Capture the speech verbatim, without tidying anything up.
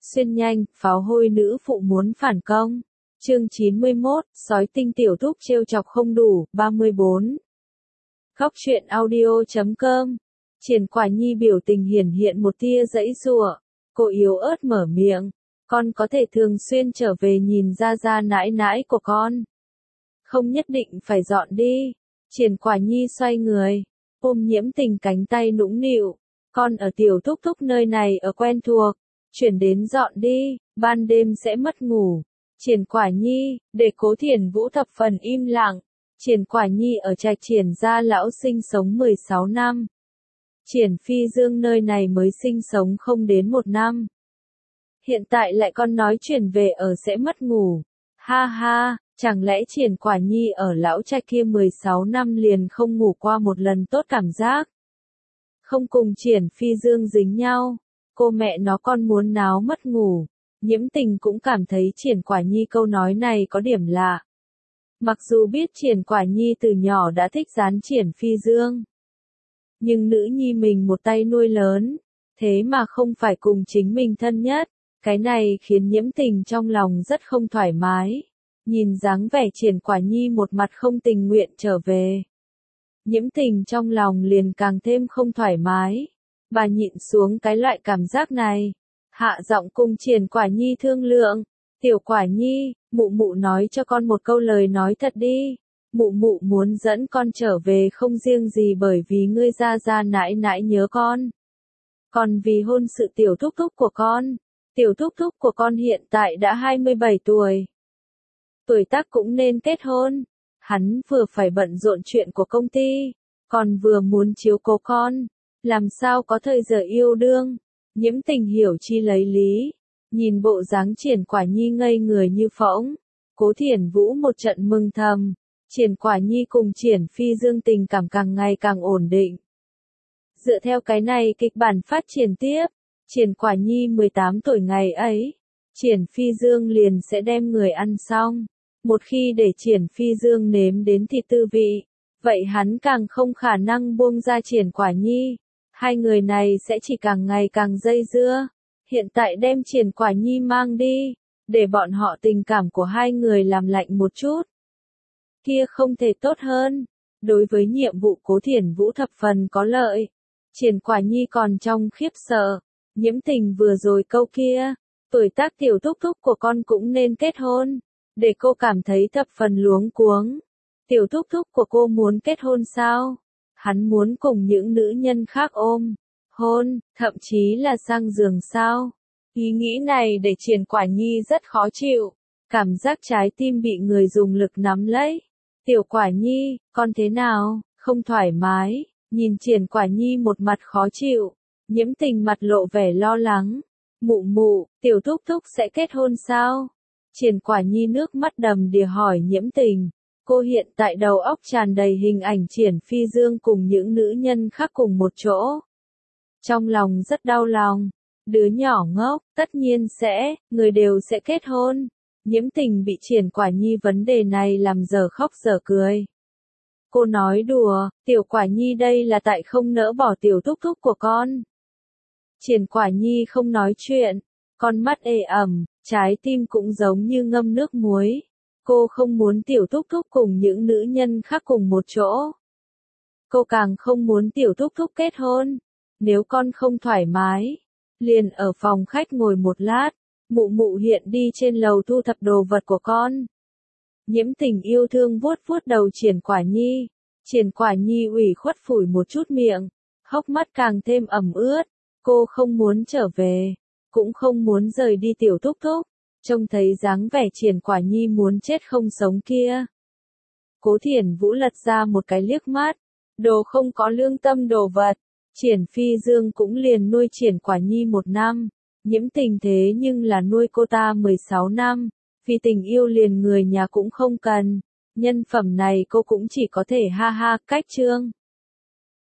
Xuyên nhanh, pháo hôi nữ phụ muốn phản công. Chương chín mươi mốt, sói tinh tiểu thúc trêu chọc không đủ, ba mươi bốn. Góc truyện audio chấm com. Triển Quả Nhi biểu tình hiển hiện một tia giãy giụa. Cô yếu ớt mở miệng. Con có thể thường xuyên trở về nhìn ra ra nãi nãi của con. Không nhất định phải dọn đi. Triển Quả Nhi xoay người. Ôm Nhiễm Tình cánh tay nũng nịu. Con ở tiểu thúc thúc nơi này ở quen thuộc. Chuyển đến dọn đi, ban đêm sẽ mất ngủ. Triển Quả Nhi, để Cố Thiển Vũ thập phần im lặng. Triển Quả Nhi ở trạch Triển gia lão sinh sống mười sáu năm. Triển Phi Dương nơi này mới sinh sống không đến một năm. Hiện tại lại con nói chuyển về ở sẽ mất ngủ. Ha ha, chẳng lẽ Triển Quả Nhi ở lão trạch kia mười sáu năm liền không ngủ qua một lần tốt cảm giác. Không cùng Triển Phi Dương dính nhau. Cô mẹ nó con muốn náo mất ngủ. Nhiễm Tình cũng cảm thấy Triển Quả Nhi câu nói này có điểm lạ. Mặc dù biết Triển Quả Nhi từ nhỏ đã thích dán Triển Phi Dương. Nhưng nữ nhi mình một tay nuôi lớn. Thế mà không phải cùng chính mình thân nhất. Cái này khiến Nhiễm Tình trong lòng rất không thoải mái. Nhìn dáng vẻ Triển Quả Nhi một mặt không tình nguyện trở về. Nhiễm Tình trong lòng liền càng thêm không thoải mái. Bà nhịn xuống cái loại cảm giác này. Hạ giọng cùng Triển Quả Nhi thương lượng. Tiểu Quả Nhi, mụ mụ nói cho con một câu lời nói thật đi. Mụ mụ muốn dẫn con trở về không riêng gì bởi vì ngươi ra ra nãi nãi nhớ con. Còn vì hôn sự tiểu thúc thúc của con. Tiểu thúc thúc của con hiện tại đã hai mươi bảy tuổi. Tuổi tác cũng nên kết hôn. Hắn vừa phải bận rộn chuyện của công ty. Còn vừa muốn chiếu cố con. Làm sao có thời giờ yêu đương. Nhiễm Tình hiểu chi lấy lý. Nhìn bộ dáng Triển Quả Nhi ngây người như phỗng. Cố Thiển Vũ một trận mừng thầm. Triển Quả Nhi cùng Triển Phi Dương tình cảm càng ngày càng ổn định. Dựa theo cái này kịch bản phát triển tiếp. Triển Quả Nhi mười tám tuổi ngày ấy. Triển Phi Dương liền sẽ đem người ăn xong. Một khi để Triển Phi Dương nếm đến thịt tư vị. Vậy hắn càng không khả năng buông ra Triển Quả Nhi. Hai người này sẽ chỉ càng ngày càng dây dưa. Hiện tại đem Triển Quả Nhi mang đi. Để bọn họ tình cảm của hai người làm lạnh một chút. Kia không thể tốt hơn. Đối với nhiệm vụ Cố Thiển Vũ thập phần có lợi. Triển Quả Nhi còn trong khiếp sợ. Nhiễm Tình vừa rồi câu kia. Tuổi tác tiểu thúc thúc của con cũng nên kết hôn. Để cô cảm thấy thập phần luống cuống. Tiểu thúc thúc của cô muốn kết hôn sao? Hắn muốn cùng những nữ nhân khác ôm, hôn, thậm chí là sang giường sao? Ý nghĩ này để Triển Quả Nhi rất khó chịu. Cảm giác trái tim bị người dùng lực nắm lấy. Tiểu Quả Nhi, con thế nào? Không thoải mái. Nhìn Triển Quả Nhi một mặt khó chịu. Nhiễm Tình mặt lộ vẻ lo lắng. Mụ mụ, tiểu thúc thúc sẽ kết hôn sao? Triển Quả Nhi nước mắt đầm đìa hỏi Nhiễm Tình. Cô hiện tại đầu óc tràn đầy hình ảnh Triển Phi Dương cùng những nữ nhân khác cùng một chỗ. Trong lòng rất đau lòng. Đứa nhỏ ngốc, tất nhiên sẽ, người đều sẽ kết hôn. Nhiễm Tình bị Triển Quả Nhi vấn đề này làm dở khóc dở cười. Cô nói đùa, Tiểu Quả Nhi đây là tại không nỡ bỏ tiểu thúc thúc của con. Triển Quả Nhi không nói chuyện, con mắt ê ẩm, trái tim cũng giống như ngâm nước muối. Cô không muốn tiểu thúc thúc cùng những nữ nhân khác cùng một chỗ. Cô càng không muốn tiểu thúc thúc kết hôn. Nếu con không thoải mái, liền ở phòng khách ngồi một lát. Mụ mụ hiện đi trên lầu thu thập đồ vật của con. Nhiễm Tình yêu thương vuốt vuốt đầu Triển Quả Nhi. Triển Quả Nhi ủy khuất phủi một chút miệng. Hốc mắt càng thêm ẩm ướt. Cô không muốn trở về. Cũng không muốn rời đi tiểu thúc thúc. Trông thấy dáng vẻ Triển Quả Nhi muốn chết không sống kia. Cố Thiển Vũ lật ra một cái liếc mắt. Đồ không có lương tâm đồ vật. Triển Phi Dương cũng liền nuôi Triển Quả Nhi một năm. Nhiễm Tình thế nhưng là nuôi cô ta mười sáu năm. Vì tình yêu liền người nhà cũng không cần. Nhân phẩm này cô cũng chỉ có thể ha ha cách chương.